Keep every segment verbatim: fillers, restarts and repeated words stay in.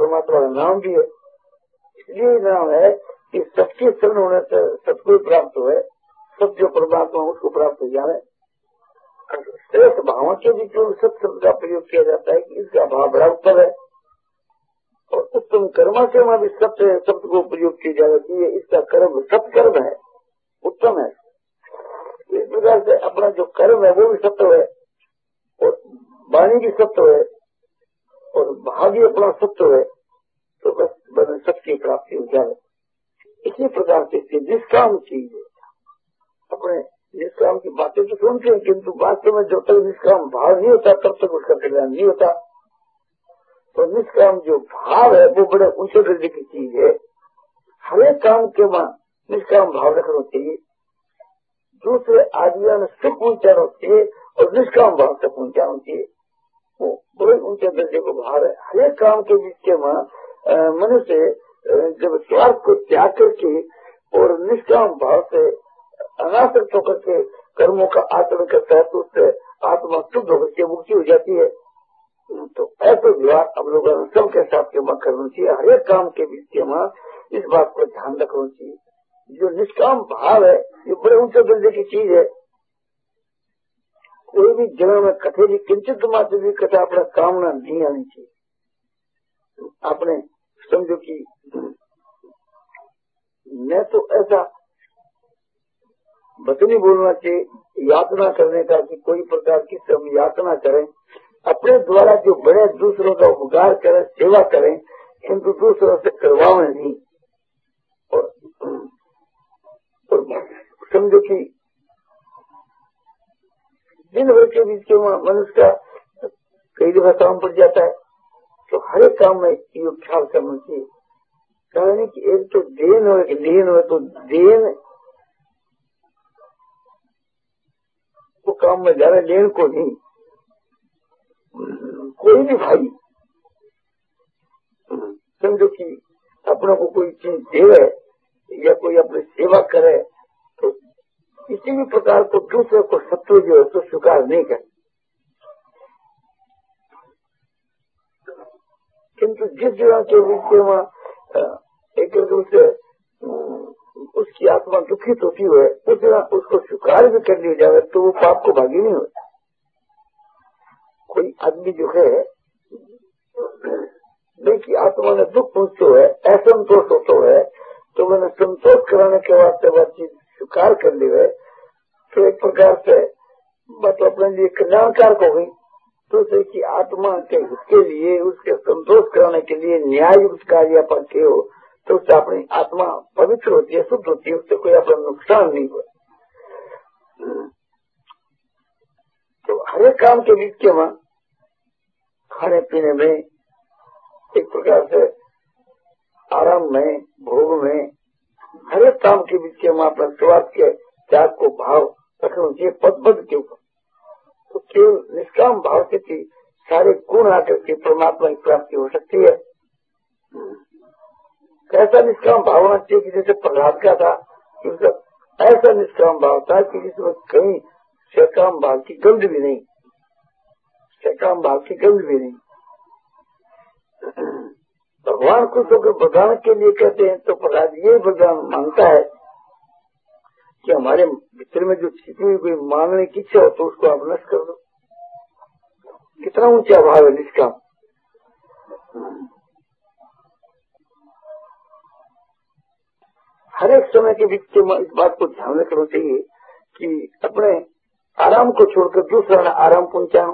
परमात्मा का नाम भी है। इसलिए नाम है कि सबके शरण होने से सबको प्राप्त हुए, सब जो परमात्मा उसको प्राप्त हो जाए। श्रेष्ठ भावों के भी जो सब शब्द का प्रयोग किया जाता है कि इसका भाव बड़ा उत्तम है, और उत्तम कर्म से वहाँ भी सत्य शब्द को प्रयोग किया जाना चाहिए। इसका कर्म सत्कर्म है, उत्तम है। इस प्रकार से अपना जो कर्म है वो भी सत्य है, और वाणी भी सत्य है, और भाव भी अपना सत्य है, तो बस बस सत्य की प्राप्ति हो जाए। इसी प्रकार से निष्काम चीज है। अपने निष्काम की बातें तो सुनते हैं, किंतु वास्तव में जब तक निष्काम भाव नहीं होता तब तक उसका कल्याण नहीं होता। तो निष्काम जो भाव है वो बड़े ऊंचे दर्जे की चीज है। हर एक काम के वहाँ निष्काम भाव रखना चाहिए। दूसरे आदमियों में सुख पहुंचाना चाहिए और निष्काम भाव तक पहुंचाना चाहिए। वो बड़े ऊंचे दर्जे को भाव है। हर एक काम के बीच के वहाँ मनुष्य जब स्वार्थ को त्याग करके और निष्काम भाव से अनासक्त होकर के कर्मों का आचरण करता है तो उससे आत्मा शुद्ध होकर के मुक्ति हो जाती है। तो ऐसे व्यवहार हम लोगों ने सबके साथ के वहाँ करना चाहिए। हर एक काम के बीच के वहाँ इस बात को ध्यान रखना चाहिए। जो निष्काम भाव है ये बड़े ऊंचे दर्जे की चीज है। कोई भी जगह में कथे भी किंचित मात्र भी कथा अपना कामना नहीं आनी चाहिए। आपने समझो कि मैं तो ऐसा वचन बोलना चाहिए यातना करने का कि कोई प्रकार की हम यातना करें, अपने द्वारा जो बड़े दूसरों का उपकार करें, सेवा करें, किंतु दूसरों से करवावे नहीं। और, और समझो कि दिन भर के बीच के मनुष्य का कई दफा काम पड़ जाता है, तो हर एक काम में ये ख्याल करना चाहिए। कहने की एक तो देन हो एक लेन हो, तो देन को काम में जा रहा है, लेन को नहीं। कोई भी भाई समझो कि अपने को कोई चीज दे या कोई अपनी सेवा करे तो किसी भी प्रकार को दूसरे को शत्रु जो है तो स्वीकार नहीं करे। किंतु जिस जगह के बीच में वहाँ एक एकदम से उसकी आत्मा दुखित होती हुए उस जगह उसको स्वीकार भी कर लिया जाए तो वो पाप को भागी नहीं होता। कोई आदमी जो है देखिए आत्मा में दुख पहुंचते हुए असंतोष होते हुए तो मैंने संतोष कराने के वास्ते वह चीज स्वीकार कर ली है तो एक प्रकार से बात अपने लिए कल्याणकारक हो गई। दूसरे की आत्मा के उसके लिए उसके संतोष कराने के लिए न्याय युक्त कार्य अपन किए हो तो उससे अपनी आत्मा पवित्र होती है, शुद्ध होती है, उससे कोई अपना नुकसान नहीं हुआ। तो हर एक काम के बीच के वहाँ खाने पीने में एक प्रकार से आराम में भोग में हर एक काम के बीच के वहाँ अपने स्वार्थ के त्याग को भाव रखना चाहिए पद पद के ऊपर। तो केवल निष्काम भाव से भी सारे गुण आकर के परमात्मा की प्राप्ति हो सकती है। कैसा निष्काम भाव होना चाहिए कि जैसे प्रहलाद का था कि उसका ऐसा निष्काम भाव था कि जिसमें कहीं सकाम भाव की गंध भी नहीं, सकाम भाव की गंध भी नहीं। भगवान खुश होकर वरदान के लिए कहते हैं तो प्रहलाद ये वरदान मांगता है कि हमारे भीतर में जो छिपी हुई कोई मांगने की इच्छा हो तो उसको आप नष्ट कर दो। कितना ऊंचा भाव है निष्काम। हर एक समय के बीच इस बात को ध्यान रखना चाहिए कि अपने आराम को छोड़कर दूसरा आराम पहुंचाओ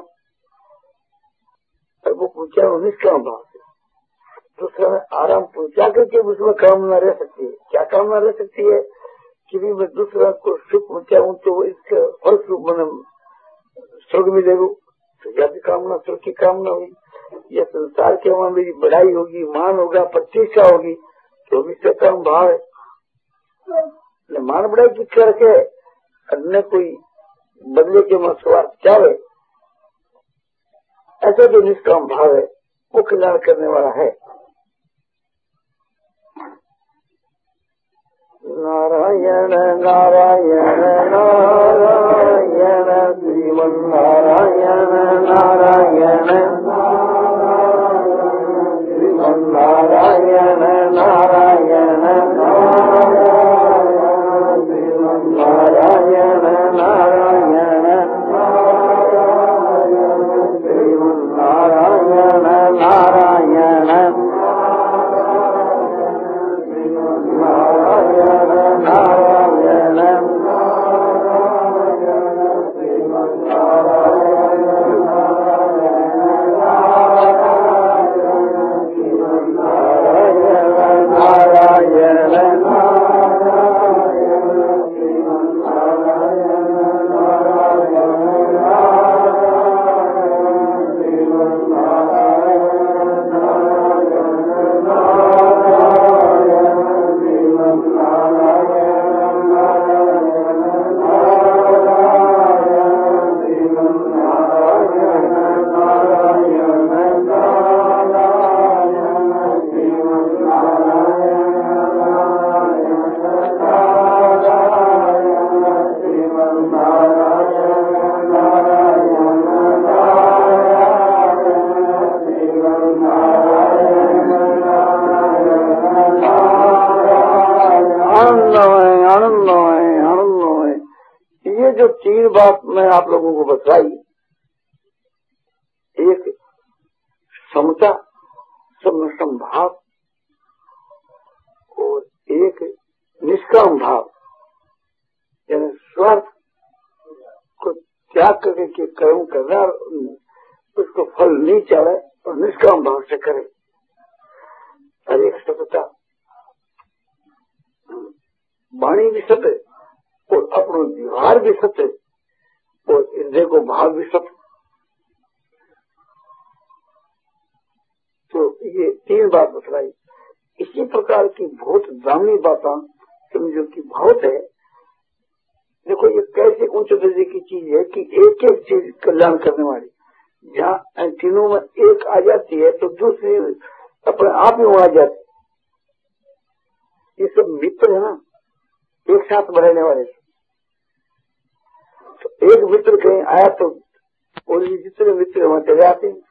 और वो पहुंचाओ निष्काम भाव से। दूसरा में आराम पहुंचा करके उसमें कामना रह सकती है। क्या कामना रह सकती है कि भी मैं दूसरा को सुख पहुंचाऊं तो इसका फल स्वरूप मैंने स्वर्ग मिलेगा, तो यह भी कामना स्वर्ग की कामना होगी। या संसार के वहां मेरी बढ़ाई होगी, मान होगा, प्रतिष्ठा होगी, तो भी सकाम भाव है। मान बढ़ाई की करके अन्य कोई बदले के मन स्वार्थ चाहे, ऐसा जो निष्काम भाव है वो कल्याण करने वाला है। नारायण नारायण नारायण श्रीमन नारायण नारायण श्रीमन बात मैं आप लोगों को बताई, एक समता समसम भाव और एक निष्काम भाव, यानी स्वार्थ को त्याग करके के कर्म करना और उसको फल नहीं चाहे और निष्काम भाव से करे। और एक सत्यता, वाणी भी सत्य और अपना व्यवहार भी सत्य और इंद्रिय को भाव भी सत्य। तो ये तीन बात बतलाई। इसी प्रकार की बहुत दामी बातें समझो कि बहुत है। देखो ये कैसे उच्च दर्जे की चीज है कि एक एक चीज कल्याण करने वाली, जहाँ तीनों में एक आ जाती है तो दूसरी अपने आप ही वहां आ जाती। ये सब मित्र है ना, एक साथ बढ़ने वाले। तो एक मित्र कहीं आया तो और ये जितने मित्र वहां चले आते हैं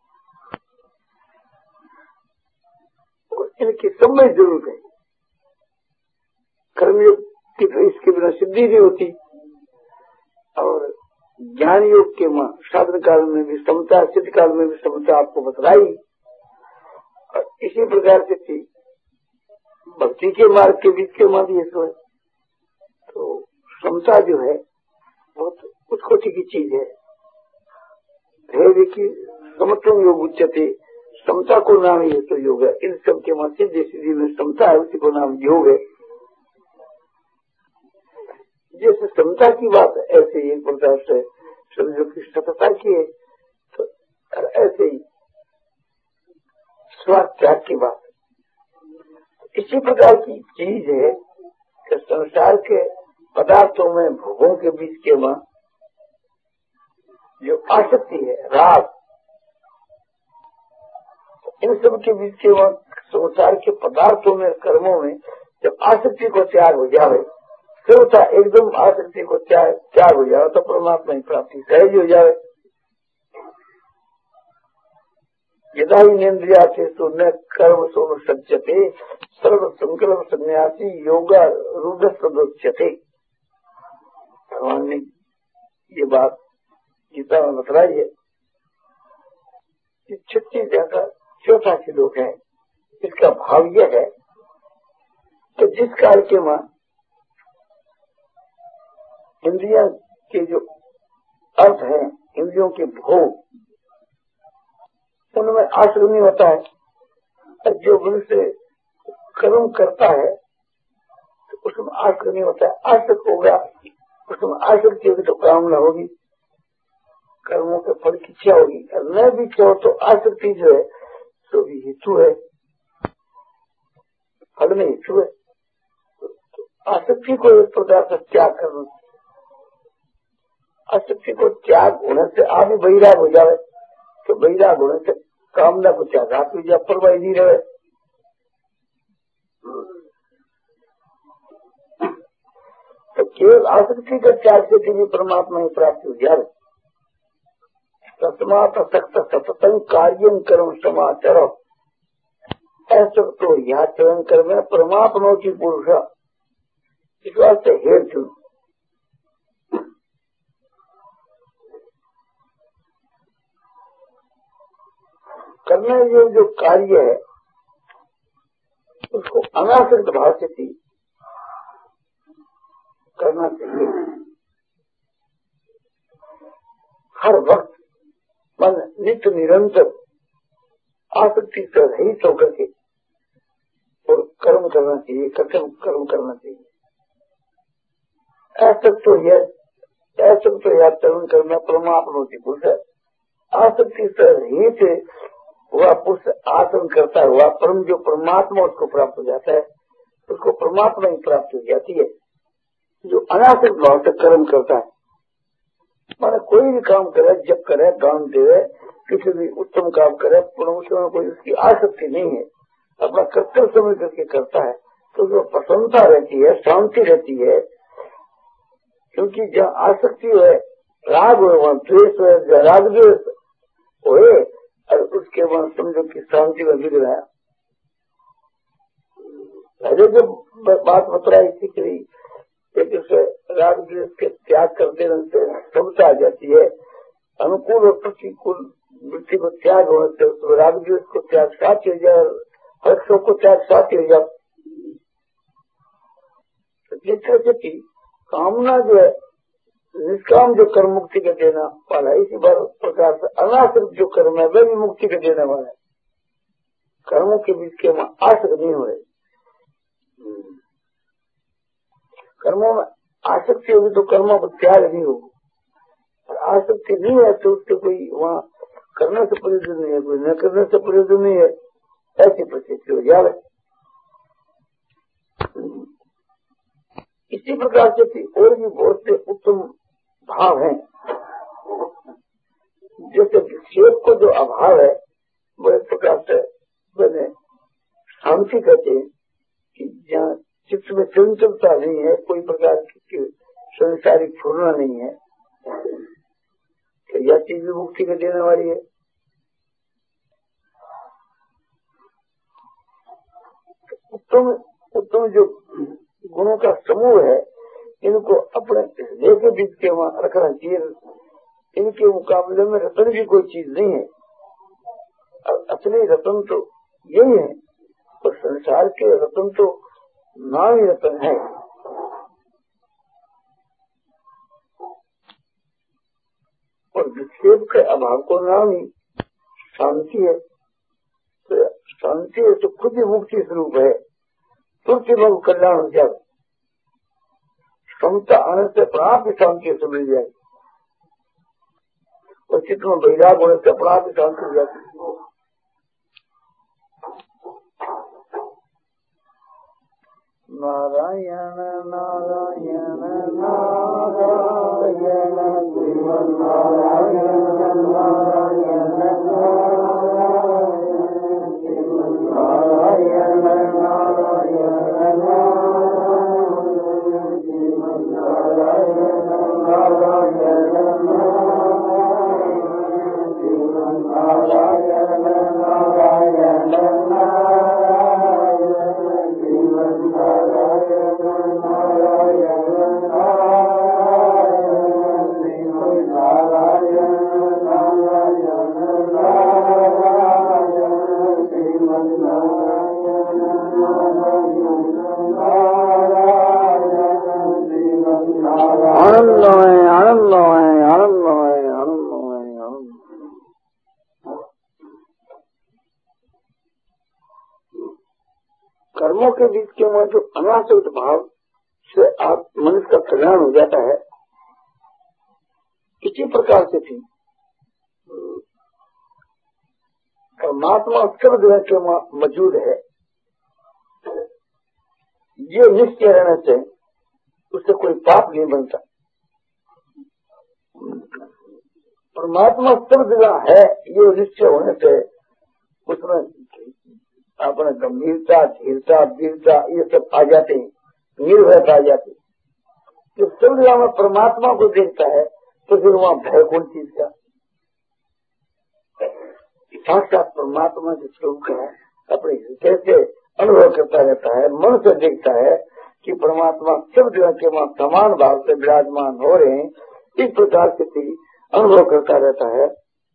और इनकी सब में जरूरत है। कर्मयोग की तो इसके बिना सिद्धि नहीं होती और ज्ञान योग के मां साधन काल में भी समता, सिद्ध काल में भी समता आपको बतलाई। और इसी प्रकार से थी भक्ति के मार्ग के बीच के मां भी ऐसा है। तो समता जो है बहुत उत्कोटि की चीज है। धैर्य की समत्वम योग उच्चते, समता को नाम ये तो योग है। इन सब के मां सिद्धि सिद्धि में समता है, उसी को नाम योग है। जैसे समता की बात ऐसे ही एक प्रकार से समझो कि सतता की है, तो ऐसे ही स्वार्थ त्याग की बात इसी प्रकार की चीज है कि संसार के पदार्थों में भोगों के बीच के मां जो आसक्ति है, राग, इन सब के बीच के मां संसार के पदार्थों में, कर्मों में जब आसक्ति को त्याग हो जाए, सर्वथा एकदम आसक्ति को त्याग त्याग हो जाए तो परमात्मा की प्राप्ति सहज हो जाए। यदा ही नेन्द्रिया से तो न कर्म सोन सज्जते, सर्व संकल्प संन्यासी योगा रूढ़ सदोच्यते। भगवान ने ये बात गीता में बतलाई है। छत्तीस का चौथा श्लोक है। इसका भाव यह है कि जिस काल के मां इंद्रिया के जो अर्थ है, इंद्रियों के भोग, उनमें आश्रम नहीं होता है। और जो उनसे कर्म करता है तो उसमें आश्रम नहीं होता है। आसक्त होगा, उसमें आसक्ति होगी तो कामना होगी, कर्मों के फल की इच्छा होगी। और न भी चाहो तो आसक्ति जो है तो भी हेतु है, फल में हेतु है। तो आसक्ति को एक प्रकार से त्याग करना, आसक्ति को त्याग होने से आप ही बहिराग हो जाए तो बहिराग होने से कामना को त्याग, आप भी परवाही नहीं रहे। तो केवल आसक्ति का त्याग से भी परमात्मा की प्राप्ति हो जाए। तस्मात् असक्त सततं कार्यं कर्म समाचरो, ऐसा तो यह चरण कर्म परमात्मा की पुरुष। इस वास्ते हेतु करने योग्य जो कार्य है उसको अनासक्त भाव से थी करना चाहिए। हर वक्त मन नित्य निरंतर आसक्ति से रहित होकर के और कर्म करना चाहिए, कर्तव्य कर्म करना चाहिए। ऐसा तो यह ऐसा तो यह कर्म करना परमात्मा की पुरुष है। आसक्ति से रहित वह पुरुष आचरण करता हुआ परम जो परमात्मा उसको प्राप्त हो जाता है, उसको परमात्मा ही प्राप्त हो जाती है। जो अनासक्त भाव से कर्म करता है, माने कोई भी काम करे, जब करे, दान दे, किसी भी उत्तम काम करे, उसमें कोई उसकी आसक्ति नहीं है, अपना कर्तव्य समझ करके करता है तो उसमें प्रसन्नता रहती है, शांति रहती है। क्योंकि जहाँ आसक्ति है, राग हो, वहाँ द्वेष है, जहाँ राग द्वेष होए और उसके बाद समझो कि शांति में बिगड़ रहा। पहले जब बात बतलाई थी कि एक उसे राग द्वेष के त्याग कर देने से समता आ जाती है। अनुकूल और प्रतिकूल वृत्ति को त्याग होने से उसको राग द्वेष को त्याग साथ हो जाए, हर्षों को त्याग साथ हो जाए। जिस तरह से कामना जो है निष्काम जो कर्म मुक्ति का देना वाला है, इसी बार प्रकार से अनाश्रित जो कर्म है वह भी मुक्ति का देने वाला है। कर्मों के बीच के आसक्त नहीं हो रहे। कर्मों में आसक्ति होगी तो कर्मों को त्याग नहीं होगी, और आसक्ति नहीं है तो उसके कोई वहाँ करने से प्रयोजन नहीं है, कोई न करने से प्रयोजन नहीं है, ऐसी परिस्थिति हो जाए। इसी प्रकार से और भी बहुत से उत्तम भाव हैं। जैसे विक्षेप को जो अभाव है बड़े प्रकार से मैंने शांति कहते हैं कि जहाँ चित्त में चंचलता नहीं है, कोई प्रकार की संसारिक फूलना नहीं है, तो यह चीज भी मुक्ति को देने वाली है। उत्तम उत्तम जो गुणों का समूह है, इनको अपने हृदय के बीच के वहाँ रखना चाहिए। इनके मुकाबले में रतन भी कोई चीज नहीं है। असली रतन तो यही है, और संसार के रतन तो नाम ही रतन है। और विक्षेप के अभाव को नाम ही शांति है। तो शांति है तो खुद ही मुक्ति स्वरूप है। तुरंत भव कल्याण हो जाए, क्षमता आने से प्राप्त शांति से मिल जाए, और चित्त में वैराग होने से प्राप्त शांति हो जाती है। नारायण नारायण नारायण श्रीमन् नारायण नारायण नारायण कर्मों के बीच के में जो अनासक्त भाव से आप मनुष्य का कल्याण हो जाता है, इसी प्रकार से थी परमात्मा सब जगह के मौजूद है। ये निश्चय रहने से उससे कोई पाप नहीं बनता। परमात्मा सब जगह है, ये निश्चय होने से उसमें अपने गंभीरता, धीरता, वीरता ये सब आ जाते हैं, निर्भयता आ जाती है। जब सब जगह में परमात्मा को देखता है तो फिर वहाँ भय कौन चीज का? साक्षात परमात्मा के स्वरूप है, अपने हृदय से अनुभव करता रहता है, मन से देखता है कि परमात्मा सब जगह के वहाँ समान भाव से विराजमान हो रहे हैं। इस प्रकार से अनुभव करता रहता है,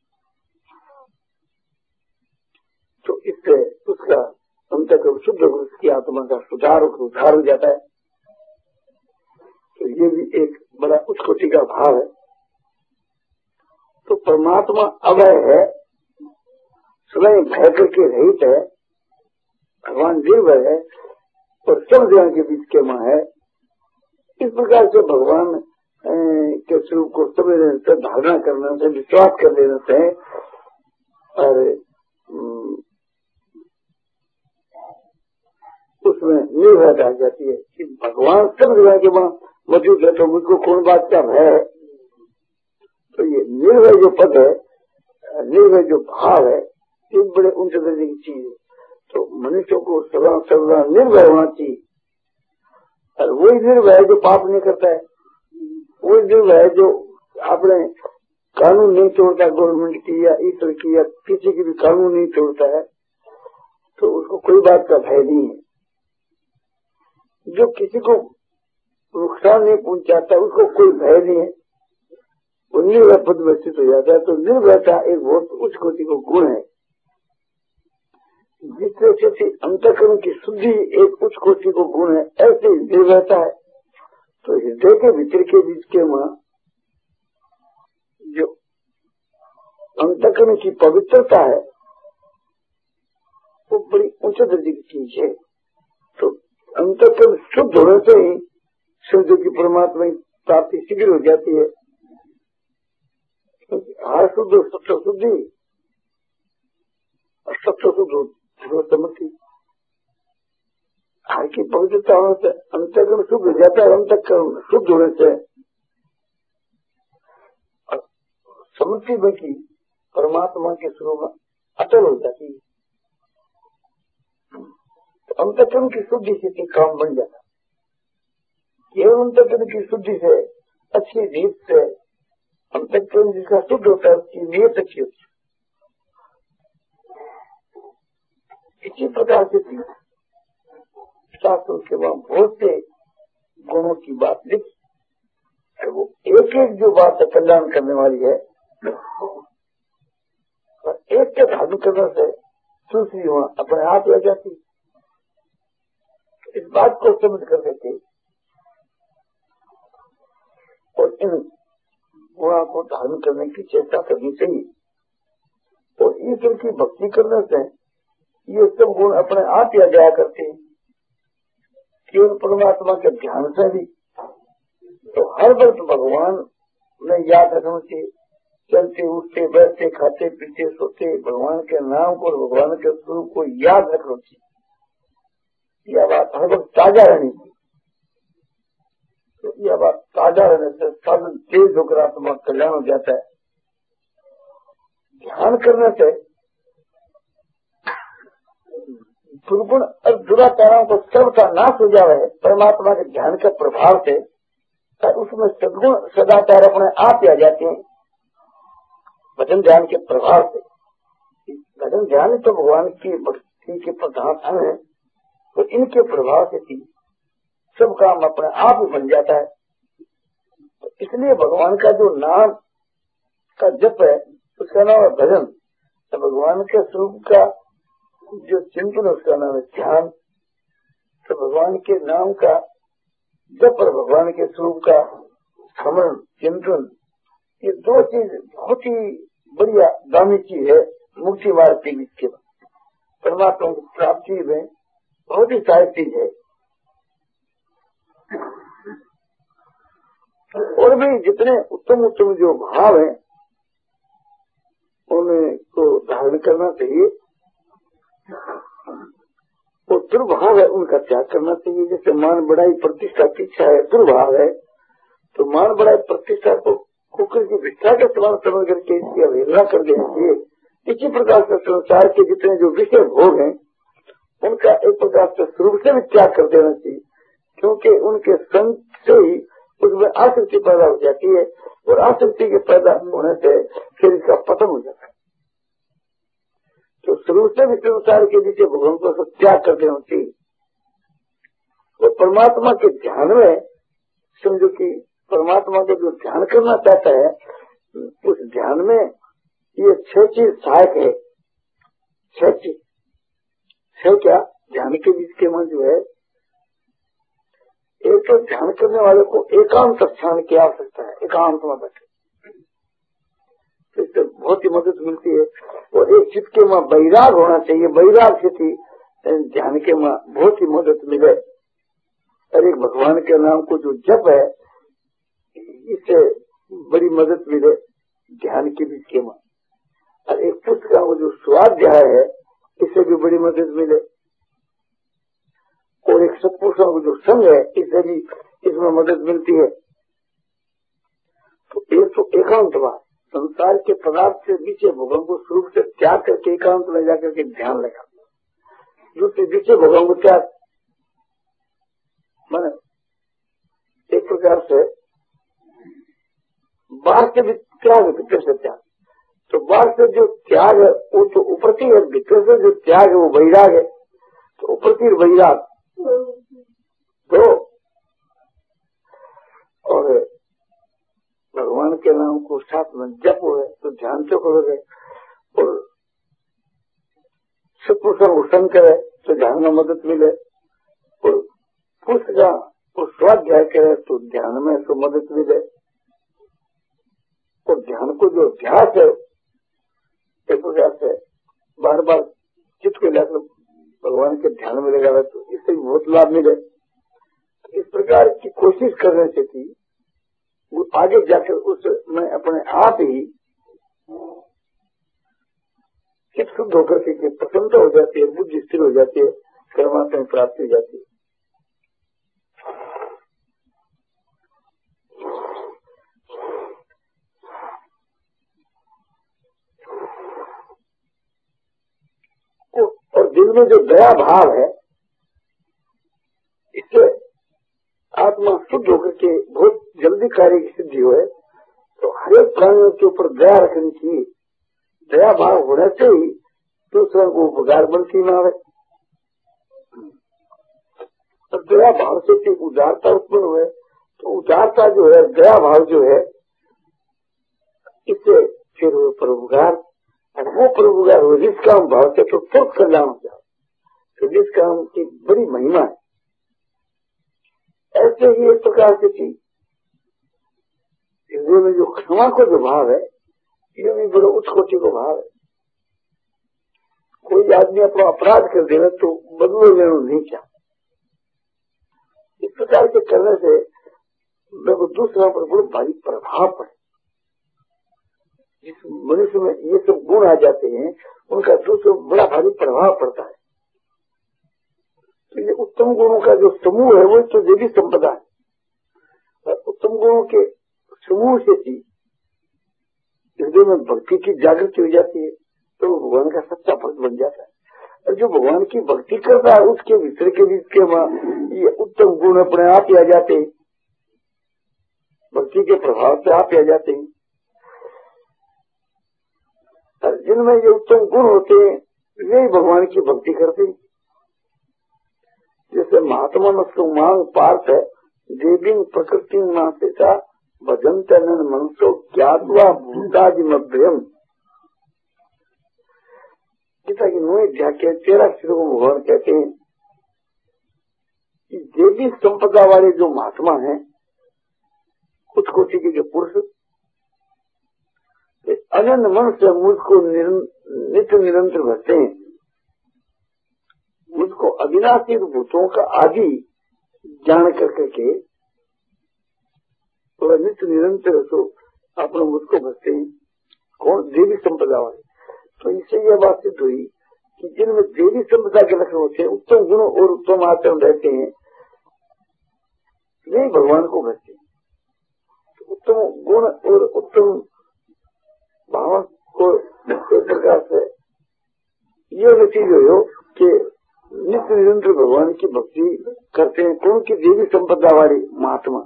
तो इससे उसका अंतः शुद्ध पुरुष की आत्मा का सुधार उद्धार हो जाता है। तो ये भी एक बड़ा उच्च कोटि का भाव है। तो परमात्मा अभय है, स्वयं भय करके रहित है, भगवान निर्भय है और सब जगह के बीच के मां है। इस प्रकार से भगवान के स्वरूप को समझने से, धारणा करने से, विश्वास कर लेने से और उसमें निर्भयता आ जाती है कि भगवान सब जगह के वहाँ मौजूद है, तो मुझको कौन बात का भय है। तो ये निर्भय जो पद है, निर्भय जो भाव है, ये बड़े ऊंच दर्जे की चीज है। तो मनुष्यों को सदा सदा निर्भय होना चाहिए, और वही निर्भय है जो पाप नहीं करता है, वही निर्भय है जो अपने कानून नहीं तोड़ता, गवर्नमेंट की या ईश्वर की या किसी की भी कानून नहीं तोड़ता है, तो उसको कोई बात का भय नहीं है। जो किसी को नुकसान नहीं पहुंचाता, उसको कोई भय नहीं है, वो निर्भय पद में स्थित हो जाता है। तो निर्भयता एक बहुत उच्च कोटि को गुण है। जिससे से अंतःकरण की शुद्धि एक उच्च कोटि को गुण है, ऐसे निर्भयता है। तो हृदय के भीतर के बीच के वहां जो अंतःकरण की पवित्रता है वो बड़ी उच्च दर्जे की चीज है। तो अंतःकरण शुद्ध होने से ही शुद्ध की परमात्मा की प्राप्ति शीघ्र हो जाती है। हर शुद्ध सत्य शुद्धि और सत्य शुद्ध समर्थी हर की पवित्रता होने से अंतःकरण शुद्ध हो जाता है। अंतःकरण शुद्ध होने से समृद्धि में की परमात्मा के स्वरूप अटल हो जाती है। तो अंतःकरण की शुद्धि से काम बन जाता है। केवल अंतःकरण की शुद्धि से, अच्छी रीत से अंतःकरण जिसका शुद्ध होता है उसकी नीयत अच्छी होती है। इसी प्रकार से शास्त्रों के वहां बहुत से गुणों की बात लिखी, वो एक एक जो बात कल्याण करने वाली है और एक के धारण करने से दूसरी वहां अपने आप रह जाती। इस बात को समझ कर देते और इन गुणों को धारण करने की चेष्टा करनी चाहिए। और ईश्वर की भक्ति करने से ये सब गुण अपने आप ही आ जाया करते हैं। केवल परमात्मा के ध्यान से भी तो हर वक्त भगवान में याद रखना चाहिए। चलते उठते बैठते खाते पीते सोते भगवान के नाम को और भगवान के स्वरूप को याद रखना चाहिए। यह बात हर वक्त ताजा रहनी चाहिए। तो यह बात ताजा रहने से साधन तेज होकर आत्मा कल्याण हो जाता है। ध्यान करने से दुर्गुण और दुराचारों को सबका नाश हो जावे परमात्मा के ध्यान के प्रभाव से, उसमें सदगुण सदाचार अपने आप ही आ जाते हैं भजन ध्यान के प्रभाव से। भजन ध्यान तो भगवान की भक्ति के प्रधान है, तो इनके प्रभाव से थी सब काम अपने आप ही बन जाता है। तो इसलिए भगवान का जो नाम का जप है उसका नाम है भजन। तो भगवान के स्वरूप का जो चिंतन है उसका नाम है ध्यान। तो भगवान के नाम का जप और भगवान के स्वरूप का स्मरण चिंतन, ये दो चीज बहुत ही बढ़िया दामी चीज है। मुक्ति मार्ग की इसके परमात्मा की प्राप्ति में बहुत ही सहायक चीज है। और भी जितने उत्तम उत्तम जो भाव है उनको धारण करना चाहिए। वो दुर्भाव है उनका त्याग करना चाहिए। जैसे मान बढ़ाई प्रतिष्ठा की इच्छा है, दुर्भाव है, तो मान बढ़ाई प्रतिष्ठा को कुकर की भिक्षा के समान समझ करके इसकी अवहेलना कर देना चाहिए। इसी प्रकार से संसार के जितने जो विषय भोग हैं उनका एक प्रकार से स्वरूप से भी त्याग कर देना चाहिए, क्योंकि उनके संग से ही उसमें आसक्ति पैदा हो जाती है और आसक्ति के पैदा होने से फिर इसका पतन हो जाता है। तो शुरू से भी संसार के नीचे भगवान को त्याग कर देना चाहिए। वो परमात्मा के ध्यान में समझो कि परमात्मा को जो ध्यान करना चाहता है उस ध्यान में ये छह चीज सहायक है। छह चीज छह क्या ध्यान के बीच के मन जो है, एक तो ध्यान करने वाले को एकांत स्थान की आवश्यकता है, एकांत में बैठे, इससे बहुत ही मदद मिलती है। और एक चित्त के वहाँ वैराग होना चाहिए, वैराग स्थिति ध्यान के वहाँ बहुत ही मदद मिले। और एक भगवान के नाम को जो जप है इससे बड़ी मदद मिले ध्यान के बीच के वहाँ। और एक पुस्तक का वो जो स्वाध्याय है इससे भी बड़ी मदद मिले। और एक सत्पुरुषों को जो संग है इससे भी इसमें मदद मिलती है। तो एक तो एकांत बात संसार के पदार्थ से नीचे भगवान को स्वरूप से त्याग करके एकांत में जाकर के ध्यान लगा। दूसरे नीचे भगवान को त्याग माने एक प्रकार से बाहर से भी त्याग है, भीतर से त्याग। तो बाहर से जो त्याग है वो तो ऊपर की है, भीतर से जो त्याग है वो वैराग है। तो ऊपर की वैराग तो और भगवान के नाम को साथ में जप हो तो ध्यान से करोगे और सत्पुरुषों करे तो ध्यान में मदद मिले और पुस्तका और स्वाध्याय करे तो ध्यान में तो मदद मिले और ध्यान को जो अभ्यास है एक प्रकार से बार बार चित्त को लेकर भगवान के ध्यान में लगा तो इससे भी बहुत लाभ मिले। इस प्रकार की कोशिश करने से थी वो आगे जाकर उसमें अपने आप ही चित्त शुद्ध होकर के प्रसन्नता हो जाती है, बुद्धि स्थिर हो जाती है, परमात्मा में प्राप्ति हो जाती है। और दिल में जो दया भाव है इससे आत्मा शुद्ध होकर के बहुत जल्दी कार्य की सिद्धि हो तो हर एक प्राणियों के ऊपर दया रखनी चाहिए। दया भाव होने से ही दूसरों को उपकार बनती ना है। और दया भाव से फिर उदारता उत्पन्न हुए तो उदारता जो है दया भाव जो है इससे फिर वो परोपकार और वो परोपकार हो जिस काम भाव से तो तुरंत कल्याण हो जाए तो जिस काम की बड़ी महिमा है। ऐसे ही एक प्रकार से चीज हिंदू में जो क्षमा को जो भाव है ये भी बड़ा उच्च कोटि को भाव है। कोई आदमी अपना अपराध कर देना तो बदले लेना नहीं चाहता। इस प्रकार के करने से मेरे को दूसरों पर बहुत भारी प्रभाव पड़े। जिस मनुष्य में ये सब गुण आ जाते हैं उनका दूसरों बड़ा भारी प्रभाव पड़ता है। तो ये उत्तम गुणों का जो समूह है वो तो देवी संपदा है। उत्तम गुणों के समूह से ही हृदय में भक्ति की जागृति हो जाती है तो भगवान का सच्चा भक्त बन जाता है। और जो भगवान की भक्ति करता है उसके भीतर के बीच के ये उत्तम गुण अपने आप ही आ जाते हैं, भक्ति के प्रभाव से आप ही आ जाते हैं। और जिनमें ये उत्तम गुण होते हैं वे भगवान की भक्ति करते हैं। जैसे महात्मा मांग पार्थ है देवी प्रकृति माता भजनते मनसो ज्ञातवा भूतादिमभ्यम गीता की नौ अध्याय के तेरह श्लोक को भगवान कहते हैं कि देवी संपदा वाले जो महात्मा हैं कुछ कोटि के जो पुरुष अनंत मन से मुझको नित्य निरंतर भरते हैं, मुझको अविनाशी भूतों का आदि जान कर करके तो नित्य निरंतर तो अपने मुझको भरते हैं। कौन? देवी संपदा वाले। तो इससे यह बात सिद्ध हुई कि जिनमें देवी संपदा के लक्षण होते हैं, उत्तम गुण और उत्तम आचरण रहते हैं, वे भगवान को भरते हैं। तो उत्तम गुण और उत्तम भाव को एक प्रकार से ये नतीजा हो कि नित्य निरंतर भगवान की भक्ति करते हैं। कौन की? देवी संपदा वाली महात्मा।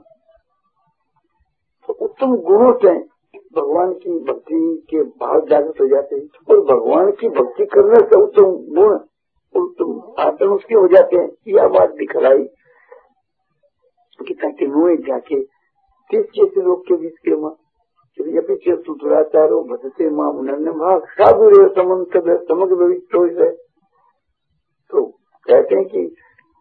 तो उत्तम गुणों से भगवान की भक्ति के भाव जागृत हो जाते हैं और भगवान की भक्ति करने से उत्तम गुण उत्तम आचरण उसके हो जाते हैं। यह बात दिखलाई कि ताकि नुए जाके तीस जैसे लोग के बीच के माँ पीछे सुतराचारो भजते माँ मुनन्य भाग साधु रे समन्त समग्र विष्टो है। तो कहते हैं कि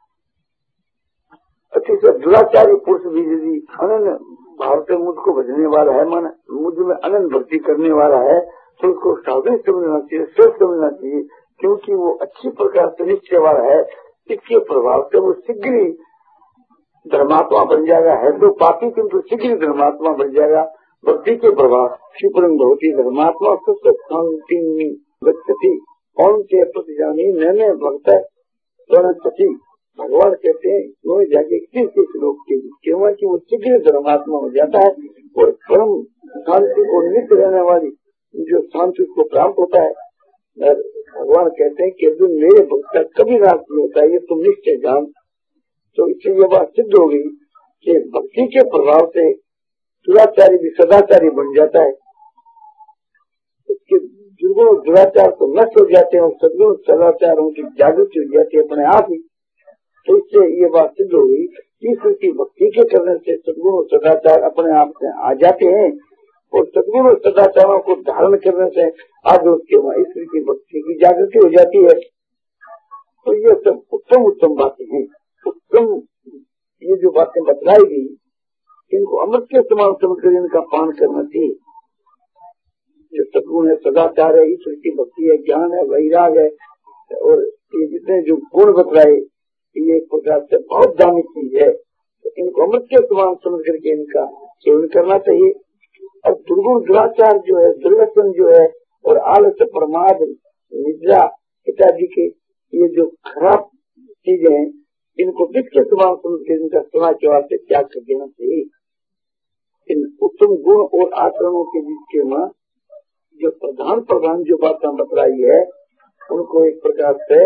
अतिशय दुराचारी पुरुष भी यदि अनन्य भाव से मुझको भजने वाला है, मन मुझ में अनंत भक्ति करने वाला है तो उसको साधु समझना चाहिए, सोच समझना चाहिए, क्योंकि वो अच्छी प्रकार से निश्चय वाला है। इसके प्रभाव से वो शीघ्र ही धर्मात्मा बन जाएगा। है तो पापी किंतु शीघ्र धर्मात्मा बन जाएगा। भक्ति के प्रभाव शिवरंग भवती धर्मात्मा सुख शांति गति कौन के प्रति जानी नैने भक्त प्रणति। भगवान कहते हैं वो जाके किस किस लोग के केवल की वो शीघ्र धर्मात्मा हो जाता है और परम शांति को नित्य रहने वाली जो शांति को प्राप्त होता है। भगवान कहते हैं कि अर्जुन मेरे भक्त का कभी नाश नहीं होता, ये तुम निश्चय जान। तो इससे ये बात सिद्ध हो गई कि भक्ति के प्रभाव से दुराचारी भी सदाचारी बन जाता है। उसके दुर्गुण दुराचार तो नष्ट हो जाते हैं और सदगुण सदाचारों की जागृति हो जाती है अपने आप ही। तो इससे ये बात सिद्ध हो गई कि ईश्वर की भक्ति के करने से सद्गुण और सदाचार अपने आप से आ जाते हैं और सद्गुण और सदाचारों को धारण करने से आगे उसके वहाँ ईश्वर की भक्ति की जागृति हो जाती है। तो ये सब उत्तम उत्तम बातें हैं। उत्तम ये जो बातें बतलाई गई इनको अमृत के समान समझ कर इनका पान करना चाहिए। जो सद्गुण है, सदाचार है, ईश्वर की भक्ति है, ज्ञान है, वैराग है और ये जितने जो गुण बतलाए ये एक प्रकार से बहुत दामी चीज है। तो इनको अमृत के समान समझ करके इनका सेवन करना चाहिए। और दुर्गुण दुराचार जो है, दुर्व्यसन जो है और आलस्य, प्रमाद, निद्रा इत्यादि के ये जो खराब चीजें हैं इनको वित्त के समान समझ कर इनका सदाचार से त्याग कर देना चाहिए। इन उत्तम गुण और आचरणों के बीच के में जो प्रधान प्रधान जो बातें बतलाई है उनको एक प्रकार से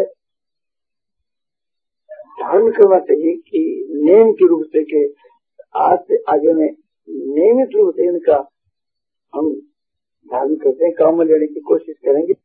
धारण करना चाहिए कि नियम के रूप से के आज से आगे में नियमित रूप से इनका हम धारण करते हैं, काम में लेने की कोशिश करेंगे।